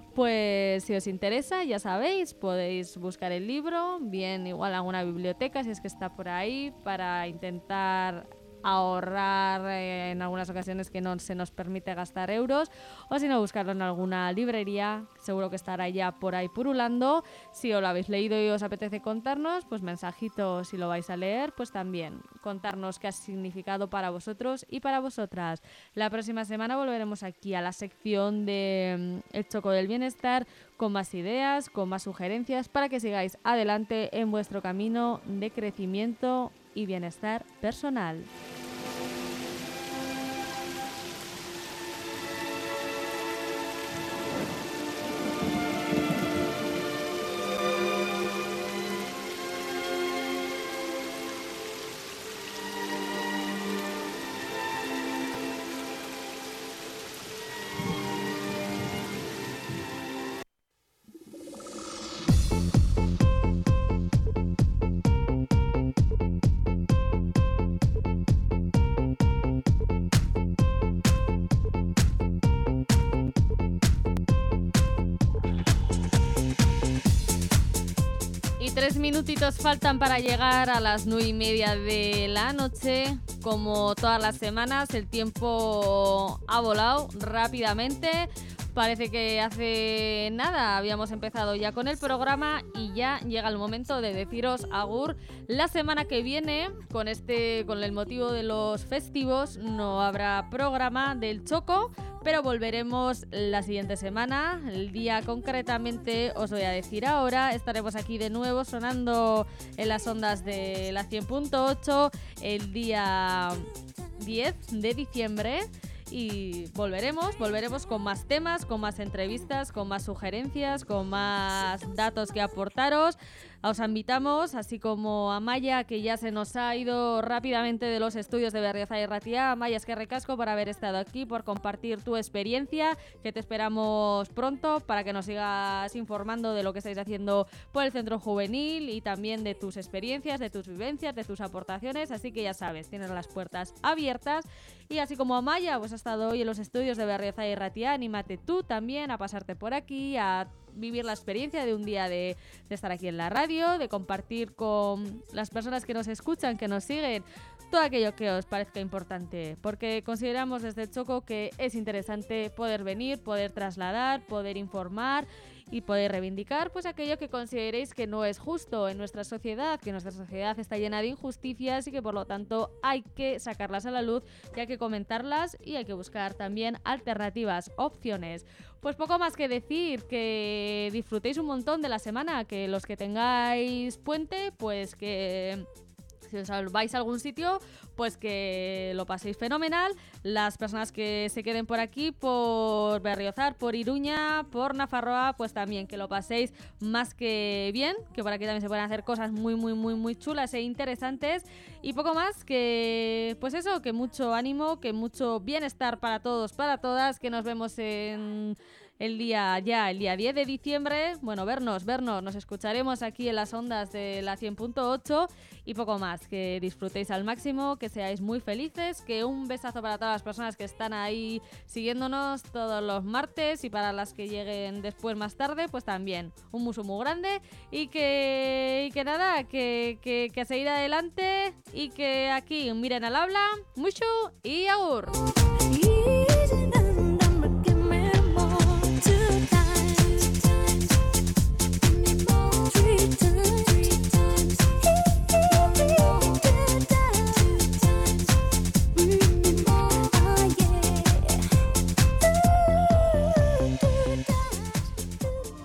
Pues si os interesa, ya sabéis, podéis buscar el libro, bien igual alguna biblioteca si es que está por ahí, para intentar ahorrar eh, en algunas ocasiones que no se nos permite gastar euros, o si no buscarlo en alguna librería, seguro que estará ya por ahí purulando. Si os lo habéis leído y os apetece contarnos, pues mensajito si lo vais a leer, pues también contarnos qué ha significado para vosotros y para vosotras. La próxima semana volveremos aquí a la sección de mm, El Choco del Bienestar con más ideas, con más sugerencias para que sigáis adelante en vuestro camino de crecimiento y bienestar personal. Tres minutitos faltan para llegar a las nueve y media de la noche. Como todas las semanas, el tiempo ha volado rápidamente. Parece que hace nada habíamos empezado ya con el programa y ya llega el momento de deciros agur. La semana que viene, con este, con el motivo de los festivos, no habrá programa del Choco, pero volveremos la siguiente semana. El día concretamente os voy a decir ahora. Estaremos aquí de nuevo sonando en las ondas de la cien punto ocho el día diez de diciembre. Y volveremos, volveremos con más temas, con más entrevistas, con más sugerencias, con más datos que aportaros. Os invitamos, así como a Maya, que ya se nos ha ido rápidamente de los estudios de Berriozar y Ratia. Maya, es que recasco por haber estado aquí, por compartir tu experiencia, que te esperamos pronto para que nos sigas informando de lo que estáis haciendo por el Centro Juvenil y también de tus experiencias, de tus vivencias, de tus aportaciones. Así que ya sabes, tienes las puertas abiertas. Y así como a Maya, pues ha estado hoy en los estudios de Berriozar y Ratia, anímate tú también a pasarte por aquí, a vivir la experiencia de un día de, de estar aquí en la radio, de compartir con las personas que nos escuchan, que nos siguen, todo aquello que os parezca importante, porque consideramos desde el Choco que es interesante poder venir, poder trasladar, poder informar y poder reivindicar pues aquello que consideréis que no es justo en nuestra sociedad, que nuestra sociedad está llena de injusticias y que por lo tanto hay que sacarlas a la luz y hay que comentarlas y hay que buscar también alternativas, opciones. Pues poco más que decir, que disfrutéis un montón de la semana, que los que tengáis puente, pues que Si os vais a algún sitio, pues que lo paséis fenomenal. Las personas que se queden por aquí, por Berriozar, por Iruña, por Nafarroa, pues también que lo paséis más que bien, que por aquí también se pueden hacer cosas muy, muy, muy, muy chulas e interesantes. Y poco más, que pues eso, que mucho ánimo, que mucho bienestar para todos, para todas, que nos vemos en... el día ya, el día diez de diciembre, bueno, vernos, vernos, nos escucharemos aquí en las ondas de la cien punto ocho y poco más, que disfrutéis al máximo, que seáis muy felices, que un besazo para todas las personas que están ahí siguiéndonos todos los martes y para las que lleguen después más tarde, pues también un muso muy grande y que, y que nada, que, que, que seguir adelante y que aquí miren al habla, mucho y agur.